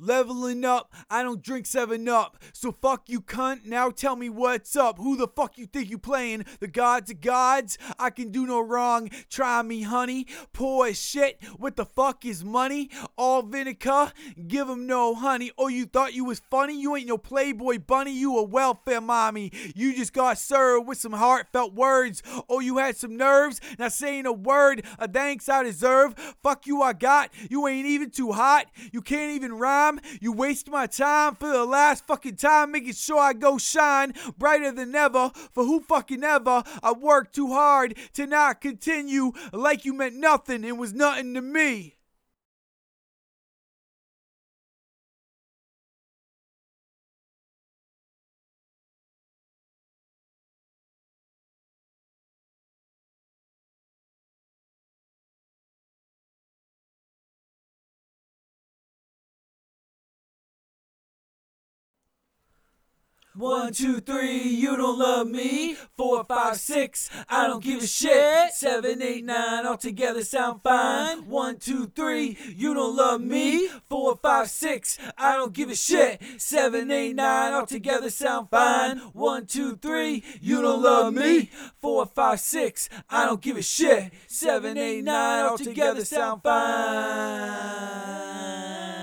Leveling up, I don't drink 7-Up. So fuck you, cunt, now tell me what's up. Who the fuck you think you playing? The gods of gods? I can do no wrong, try me honey. Poor as shit, what the fuck is money? All vinegar, give him no honey. Oh, you thought you was funny? You ain't no Playboy bunny, you a welfare mommy. You just got served with some heartfelt words. Oh, you had some nerves, not saying a word, a thanks I deserve. Fuck you I got, you ain't even too hot. You can't even rhyme, you waste my time for the last fucking time, making sure I go shine brighter than ever. For who fucking ever, I worked too hard to not continue like you meant nothing and was nothing to me. One, two, three, you don't love me. 4, 5, 6, I don't give a shit. 7, 8, 9, all together sound fine. 1, 2, 3, you don't love me. 4, 5, 6, I don't give a shit. 7, 8, 9, all together sound fine. 1, 2, 3, you don't love me. 4, 5, 6, I don't give a shit. 7, 8, 9, all together sound fine.